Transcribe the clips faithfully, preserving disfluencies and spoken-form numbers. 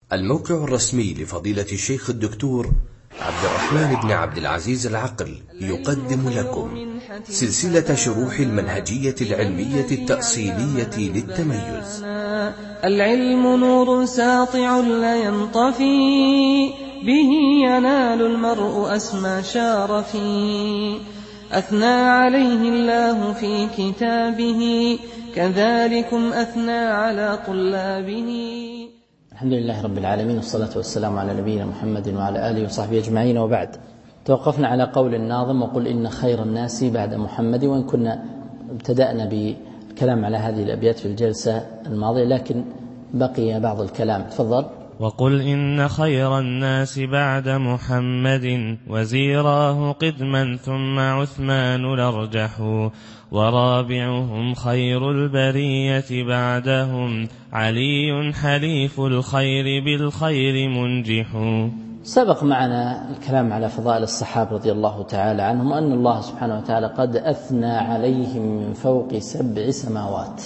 الموقع الرسمي لفضيلة الشيخ الدكتور عبد الرحمن بن عبد العزيز العقل يقدم لكم سلسلة شروح المنهجية العلمية التأصيلية للتميز. العلم نور ساطع لا ينطفي، به ينال المرء أسمى شارفي. أثنى عليه الله في كتابه، كذلكم أثنى على طلابه. الحمد لله رب العالمين، والصلاة والسلام على نبينا محمد وعلى آله وصحبه أجمعين، وبعد. توقفنا على قول الناظم: وقل إن خير الناس بعد محمد. وإن كنا ابتدأنا بالكلام على هذه الأبيات في الجلسة الماضية، لكن بقي بعض الكلام. تفضل. وقل إن خير الناس بعد محمد، وزيراه قدما ثم عثمان الأرجح، ورابعهم خير البرية بعدهم، علي حليف الخير بالخير منجح. سبق معنا الكلام على فضائل الصحابة رضي الله تعالى عنهم، أن الله سبحانه وتعالى قد أثنى عليهم من فوق سبع سماوات،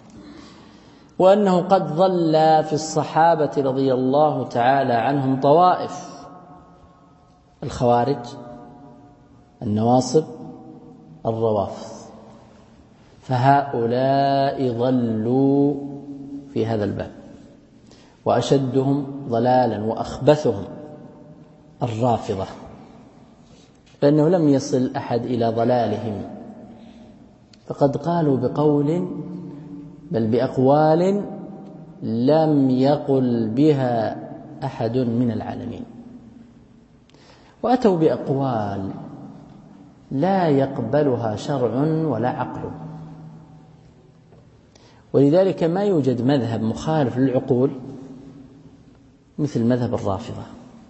وأنه قد ظل في الصحابة رضي الله تعالى عنهم طوائف: الخوارج، النواصب، الروافض. فهؤلاء ظلوا في هذا الباب، وأشدهم ضلالا وأخبثهم الرافضة، فإنه لم يصل أحد إلى ضلالهم، فقد قالوا بقول بل بأقوال لم يقل بها أحد من العالمين، وأتوا بأقوال لا يقبلها شرع ولا عقل. ولذلك ما يوجد مذهب مخالف للعقول مثل مذهب الرافضة.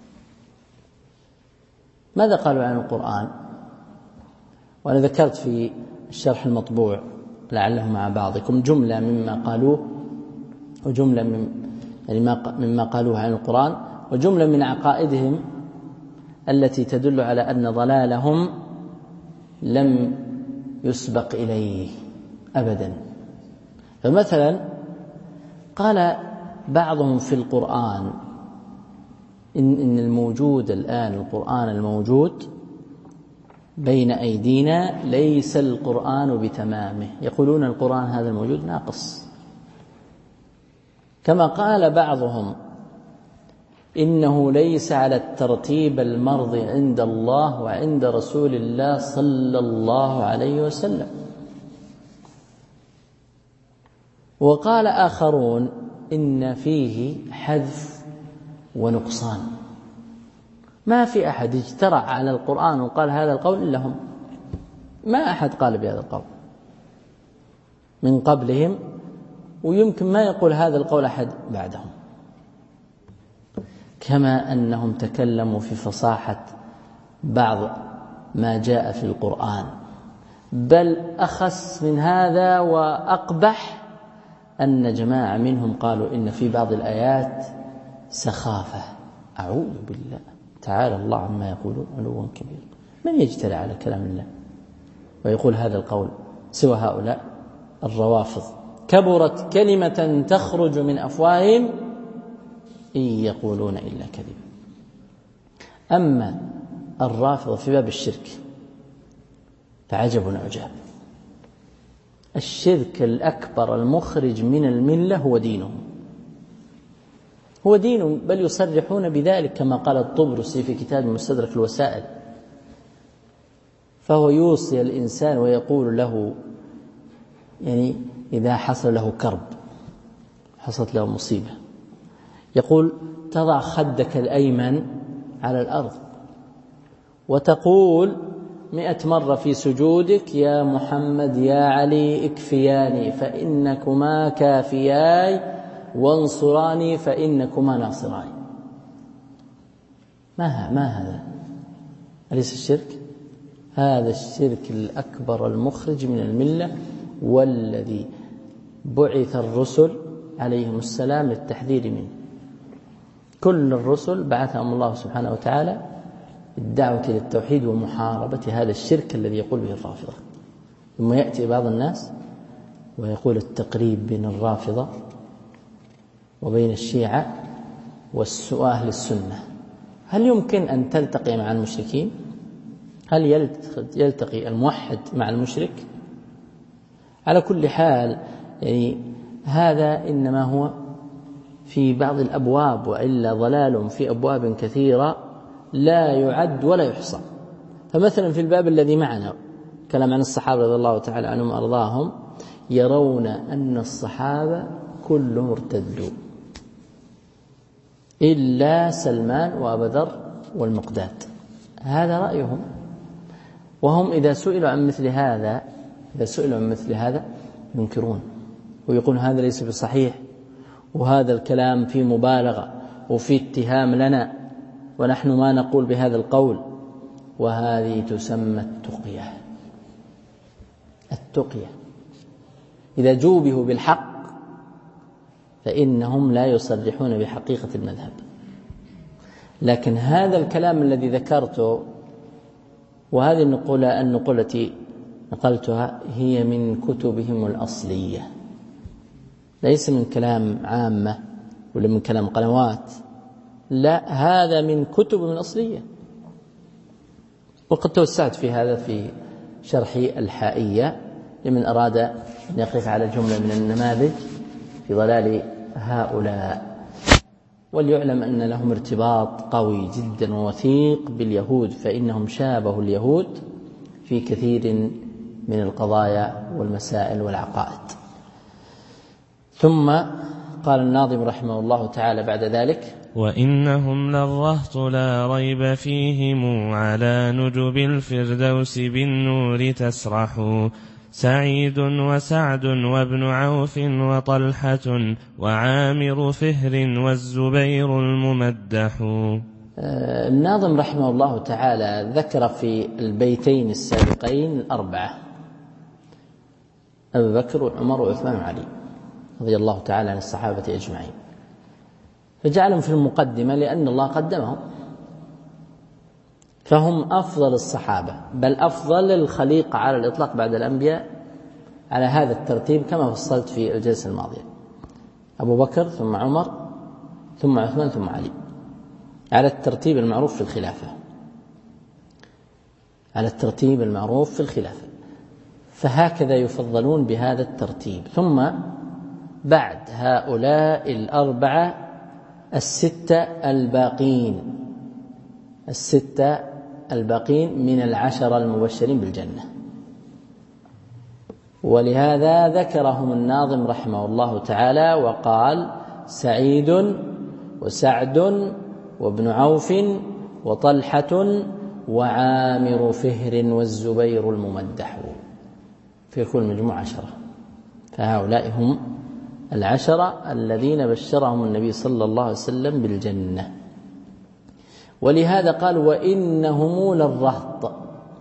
ماذا قالوا عن القرآن؟ وأنا ذكرت في الشرح المطبوع لعله مع بعضكم جملة مما قالوه، وجملة من يعني مما قالوه عن القرآن، وجملة من عقائدهم التي تدل على أن ضلالهم لم يسبق إليه أبدا. فمثلا قال بعضهم في القرآن إن, إن الموجود الآن، القرآن الموجود بين أيدينا ليس القرآن بتمامه، يقولون القرآن هذا الموجود ناقص. كما قال بعضهم إنه ليس على الترتيب المرضي عند الله وعند رسول الله صلى الله عليه وسلم. وقال آخرون إن فيه حذف ونقصان. ما في أحد اجترع على القرآن وقال هذا القول إلا هم، ما أحد قال بهذا القول من قبلهم، ويمكن ما يقول هذا القول أحد بعدهم. كما أنهم تكلموا في فصاحة بعض ما جاء في القرآن، بل أخس من هذا وأقبح أن جماعة منهم قالوا إن في بعض الآيات سخافة. أعوذ بالله، تعالى الله عما يقولون علوا كبيرا. من يجترئ على كلام الله ويقول هذا القول سوى هؤلاء الروافض؟ كبرت كلمة تخرج من أفواههم إن يقولون إلا كذبا. أما الرافضة في باب الشرك فعجب عجاب. الشرك الأكبر المخرج من الملة هو دينهم، هو دين، بل يصرحون بذلك كما قال الطبرسي في كتاب مستدرك الوسائل. فهو يوصي الإنسان ويقول له، يعني إذا حصل له كرب، حصلت له مصيبة، يقول تضع خدك الأيمن على الأرض وتقول مئة مرة في سجودك: يا محمد يا علي اكفياني فإنكما كافياي، وانصراني فإنكما ناصراني. ما ما هذا؟ أليس الشرك؟ هذا الشرك الأكبر المخرج من الملة، والذي بعث الرسل عليهم السلام للتحذير منه. كل الرسل بعثهم الله سبحانه وتعالى بالدعوة للتوحيد ومحاربة هذا الشرك الذي يقول به الرافضة. ثم يأتي بعض الناس ويقول التقريب بين الرافضة وبين الشيعة والسؤال للسنة، هل يمكن أن تلتقي مع المشركين؟ هل يلتقي الموحد مع المشرك؟ على كل حال يعني هذا إنما هو في بعض الأبواب، وإلا ضلال في أبواب كثيرة لا يعد ولا يحصى. فمثلا في الباب الذي معنا كلام عن الصحابة رضي الله تعالى عنهم وأرضاهم، يرون أن الصحابة كلهم ارتدوا إلا سلمان وأبا ذر والمقداد، هذا رأيهم. وهم إذا سئلوا عن مثل هذا إذا سئلوا عن مثل هذا ينكرون ويقول هذا ليس بصحيح، وهذا الكلام فيه مبالغة وفي اتهام لنا، ونحن ما نقول بهذا القول. وهذه تسمى التقية. التقية إذا جوبهوا بالحق فإنهم لا يصرحون بحقيقة المذهب. لكن هذا الكلام الذي ذكرته وهذه النقولة النقولة التي نقلتها هي من كتبهم الأصلية، ليس من كلام عامة ولا من كلام قنوات، لا، هذا من كتبهم الأصلية. وقد توسعت في هذا في شرح الحائية لمن أراد أن يقف على جملة من النماذج في ضلال هؤلاء. وليعلم أن لهم ارتباط قوي جدا ووثيق باليهود، فإنهم شابهوا اليهود في كثير من القضايا والمسائل والعقائد. ثم قال الناظم رحمه الله تعالى بعد ذلك: وإنهم للرهط لا ريب فيهم، على نجب الفردوس بالنور تسرح، سعيد وسعد وابن عوف وطلحة وعامر فهر والزبير الممدح. الناظم رحمه الله تعالى ذكر في البيتين السابقين الأربعة: أبو بكر وعمر وعثمان وعلي رضي الله تعالى عن الصحابة أجمعين، فجعلهم في المقدمة لأن الله قدمهم، فهم أفضل الصحابة، بل أفضل الخليقة على الإطلاق بعد الأنبياء على هذا الترتيب كما فصلت في الجلسة الماضية: أبو بكر ثم عمر ثم عثمان ثم علي، على الترتيب المعروف في الخلافة على الترتيب المعروف في الخلافة فهكذا يفضلون بهذا الترتيب. ثم بعد هؤلاء الأربعة الستة الباقين الستة الباقين من العشرة المبشرين بالجنة، ولهذا ذكرهم الناظم رحمه الله تعالى وقال: سعيد وسعد وابن عوف وطلحة وعامر فهر والزبير الممدح، في كل مجموعة عشرة. فهؤلاء هم العشرة الذين بشرهم النبي صلى الله عليه وسلم بالجنة. ولهذا قال: وإنهم للرهط.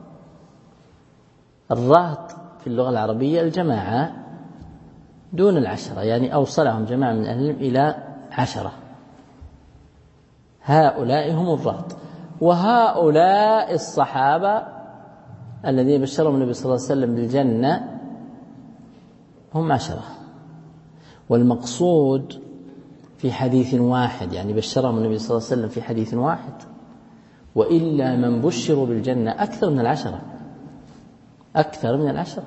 الرهط في اللغة العربية الجماعة دون العشرة، يعني أوصلهم جماعة من أهل العلم إلى عشرة. هؤلاء هم الرهط. وهؤلاء الصحابة الذين بشرهم النبي صلى الله عليه وسلم بالجنة هم عشرة، والمقصود في حديث واحد، يعني بشرهم النبي صلى الله عليه وسلم في حديث واحد، وإلا من بشروا بالجنة أكثر من العشرة أكثر من العشرة.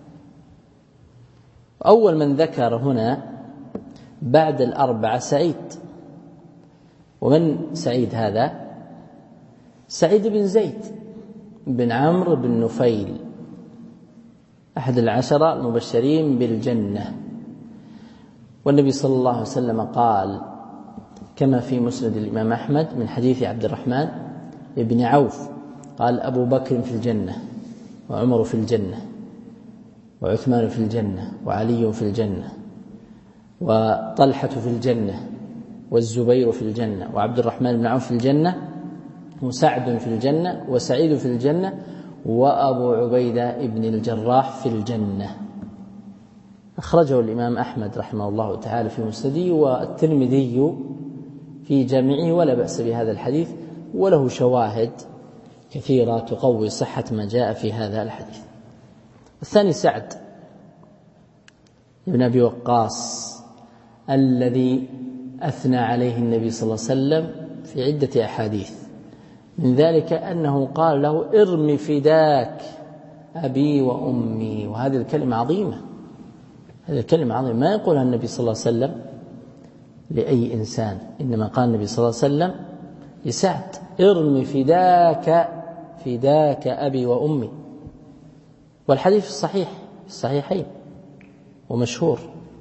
أول من ذكر هنا بعد الأربعة سعيد. ومن سعيد هذا؟ سعيد بن زيد بن عمرو بن نفيل، أحد العشرة المبشرين بالجنة. والنبي صلى الله عليه وسلم قال كما في مسند الإمام أحمد من حديث عبد الرحمن بن عوف قال: أبو بكر في الجنة، وعمر في الجنة، وعثمان في الجنة، وعلي في الجنة، وطلحة في الجنة، والزبير في الجنة، وعبد الرحمن بن عوف في الجنة، وسعد في الجنة، وسعيد في الجنة، وأبو عبيدة بن الجراح في الجنة. أخرجه الإمام أحمد رحمه الله تعالى في مسنده، والترمذي في جامعه، ولا بأس بهذا الحديث، وله شواهد كثيرة تقوي صحة ما جاء في هذا الحديث. الثاني سعد بن أبي وقاص الذي أثنى عليه النبي صلى الله عليه وسلم في عدة أحاديث، من ذلك أنه قال له ارم فداك أبي وأمي، وهذه الكلمة عظيمة، هذه الكلمة عظيمة ما يقولها النبي صلى الله عليه وسلم لأي إنسان، إنما قال النبي صلى الله عليه وسلم لسعد ارم فداك فداك أبي وأمي. والحديث الصحيح في الصحيحين ومشهور.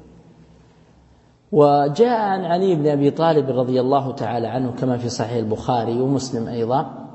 وجاء عن علي بن أبي طالب رضي الله تعالى عنه كما في صحيح البخاري ومسلم أيضا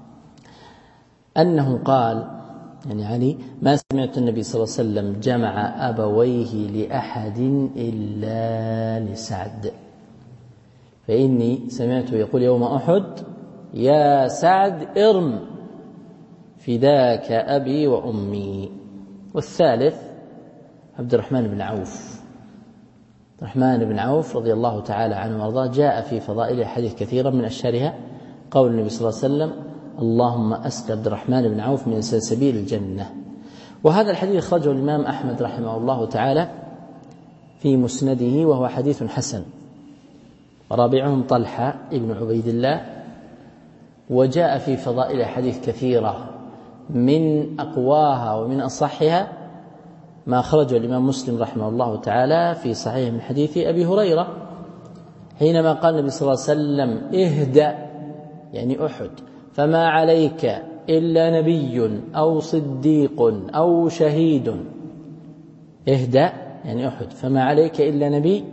أنه قال، يعني علي: ما سمعت النبي صلى الله عليه وسلم جمع أبويه لأحد إلا لسعد، فإني سمعته يقول يوم أحد: يا سعد ارم فداك أبي وأمي. والثالث عبد الرحمن بن عوف، عبد الرحمن بن عوف رضي الله تعالى عنه وارضاه، جاء في فضائله حديث كثيرا من أشهرها قول النبي صلى الله عليه وسلم: اللهم أسق عبد الرحمن بن عوف من سلسبيل الجنة. وهذا الحديث أخرجه الإمام أحمد رحمه الله تعالى في مسنده وهو حديث حسن، ورابعهم طلحة ابن عبيد الله. وجاء في فضائل حديث كثيرة من أقواها ومن أصحها ما أخرجه الإمام مسلم رحمه الله تعالى في صحيح من حديث أبي هريرة حينما قال النبي صلى الله عليه وسلم: اهدأ يعني أحد، فما عليك إلا نبي أو صديق أو شهيد. اهدأ يعني أحد، فما عليك إلا نبي،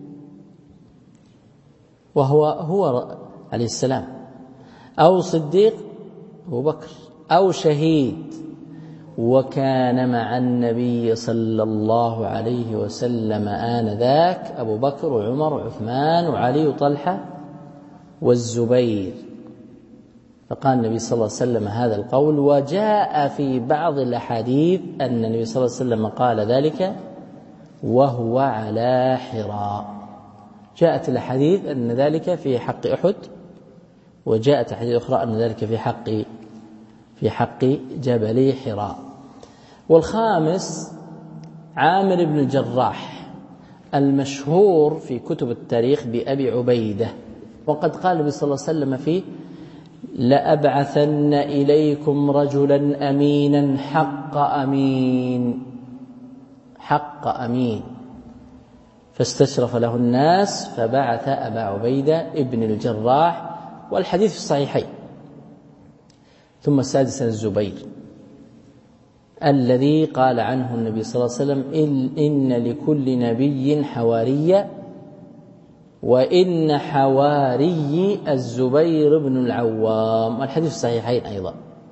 وهو هو عليه السلام، أو صديق أبو بكر، أو شهيد. وكان مع النبي صلى الله عليه وسلم آنذاك أبو بكر وعمر وعثمان وعلي وطلحة والزبير. فقال النبي صلى الله عليه وسلم هذا القول. وجاء في بعض الأحاديث أن النبي صلى الله عليه وسلم قال ذلك وهو على حراء. جاءت الأحاديث أن ذلك في حق أحد، وجاءت أحاديث أخرى أن ذلك في حق في حق جبل حراء. والخامس عامر بن الجراح المشهور في كتب التاريخ بأبي عبيدة، وقد قال النبي صلى الله عليه وسلم فيه: لأبعثن إليكم رجلا أمينا حق أمين حق أمين. فاستشرف له الناس فبعث أبا عبيدة ابن الجراح، والحديث في الصحيحين. ثم سادسا الزبير الذي قال عنه النبي صلى الله عليه وسلم: إن لكل نبي حواري، وإن حواري الزبير بن العوام، والحديث في الصحيحين أيضا.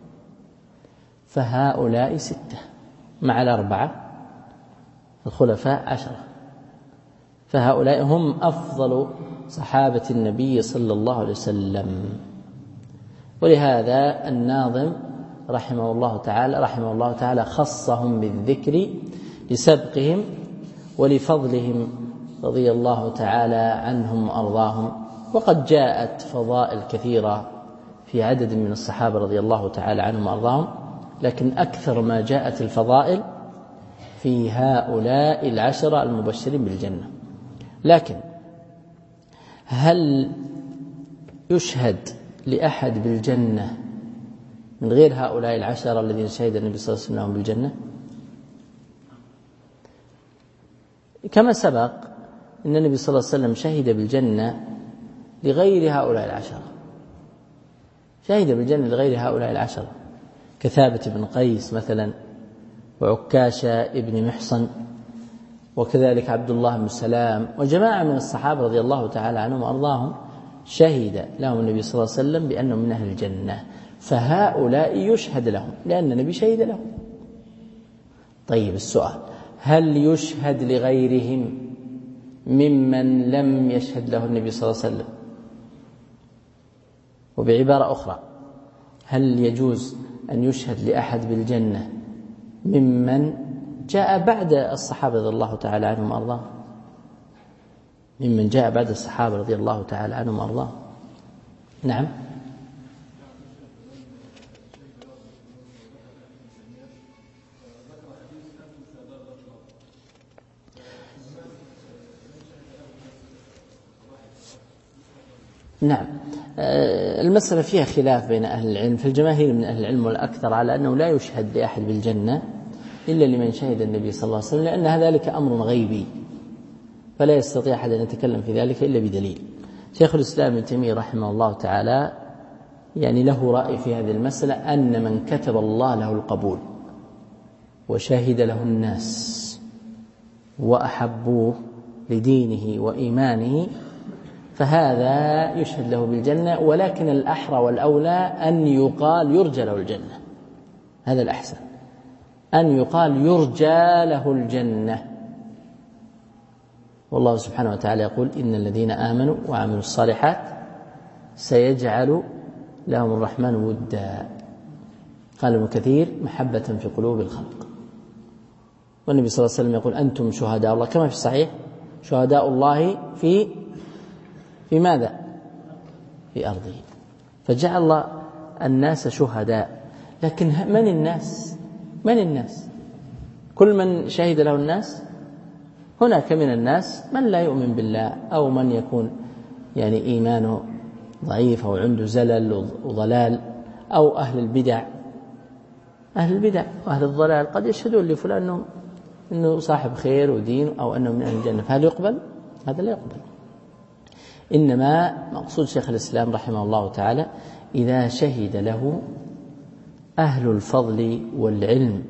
فهؤلاء ستة مع الأربعة الخلفاء عشرة، فهؤلاء هم أفضل صحابة النبي صلى الله عليه وسلم. ولهذا الناظم رحمه الله تعالى رحمه الله تعالى خصهم بالذكر لسبقهم ولفضلهم رضي الله تعالى عنهم وأرضاهم. وقد جاءت فضائل كثيرة في عدد من الصحابة رضي الله تعالى عنهم وأرضاهم، لكن أكثر ما جاءت الفضائل في هؤلاء العشرة المبشرين بالجنة. لكن هل يشهد لأحد بالجنة من غير هؤلاء العشرة الذين شهد النبي صلى الله عليه وسلم بالجنة؟ كما سبق أن النبي صلى الله عليه وسلم شهد بالجنة لغير هؤلاء العشرة، شهد بالجنة لغير هؤلاء العشرة كثابت بن قيس مثلا، وعكاشة ابن محصن، وكذلك عبد الله بن سلام، وجماعة من الصحابة رضي الله تعالى عنهم وأرضاهم شهد لهم النبي صلى الله عليه وسلم بأنهم من أهل الجنة. فهؤلاء يشهد لهم لأن النبي شهد لهم. طيب السؤال: هل يشهد لغيرهم ممن لم يشهد له النبي صلى الله عليه وسلم؟ وبعبارة أخرى، هل يجوز أن يشهد لأحد بالجنة ممن جاء بعد الصحابة رضي الله تعالى عنهم وأرضاهم؟ ممن جاء بعد الصحابة رضي الله تعالى عنهم وأرضاهم. نعم. نعم. المسألة فيها خلاف بين أهل العلم، فالجماهير من أهل العلم والأكثر على أنه لا يشهد لأحد بالجنة إلا لمن شهد النبي صلى الله عليه وسلم، لأن ذلك أمر غيبي فلا يستطيع أحد أن يتكلم في ذلك إلا بدليل. شيخ الإسلام ابن تيمية رحمه الله تعالى يعني له رأي في هذه المسألة، أن من كتب الله له القبول وشهد له الناس وأحبوه لدينه وإيمانه فهذا يشهد له بالجنة، ولكن الأحرى والأولى أن يقال يرجى له الجنة، هذا الأحسن، أن يقال يرجى له الجنة. والله سبحانه وتعالى يقول إن الذين آمنوا وعملوا الصالحات سيجعل لهم الرحمن ودا. قال ابن كثير محبة في قلوب الخلق. والنبي صلى الله عليه وسلم يقول أنتم شهداء الله، كما في الصحيح شهداء الله في في ماذا؟ في أرضه. فجعل الله الناس شهداء، لكن من الناس؟ من الناس؟ كل من شهد له الناس؟ هناك من الناس من لا يؤمن بالله، أو من يكون يعني إيمانه ضعيف أو عنده زلل وضلال، أو أهل البدع. أهل البدع وأهل الضلال قد يشهدون لفلان أنه, إنه صاحب خير ودين أو أنه من أهل الجنة، فهل يقبل؟ هذا لا يقبل. إنما مقصود شيخ الإسلام رحمه الله تعالى إذا شهد له أهل الفضل والعلم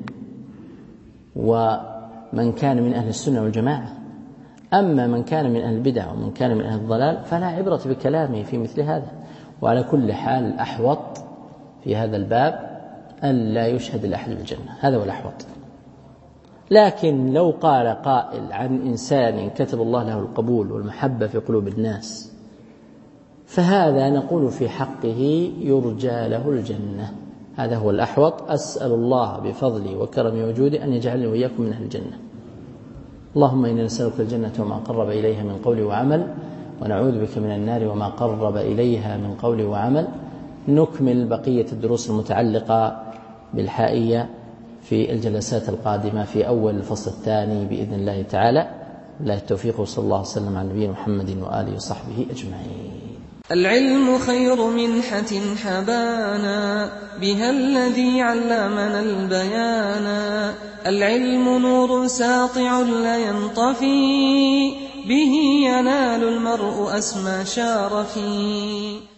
ومن كان من أهل السنة والجماعة. أما من كان من أهل البدع ومن كان من أهل الضلال فلا عبرة بكلامه في مثل هذا. وعلى كل حال الأحوط في هذا الباب ألا يشهد لأحد بالجنة، هذا هو الأحوط. لكن لو قال قائل عن إنسان كتب الله له القبول والمحبة في قلوب الناس فهذا نقول في حقه يرجى له الجنة، هذا هو الأحوط. أسأل الله بفضله وكرمه وجوده أن يجعلني وإياكم من أهل الجنة. اللهم إنا نسألك الجنة وما قرب إليها من قول وعمل، ونعوذ بك من النار وما قرب إليها من قول وعمل. نكمل بقية الدروس المتعلقة بالحائية في الجلسات القادمة في أول الفصل الثاني بإذن الله تعالى. بالله التوفيق، وصلى الله وسلم على نبينا محمد وآله وصحبه أجمعين. العلم خير منحة حبانا بها الذي علمنا البيانا. العلم نور ساطع لا ينطفي به ينال المرء أسمى شارفي.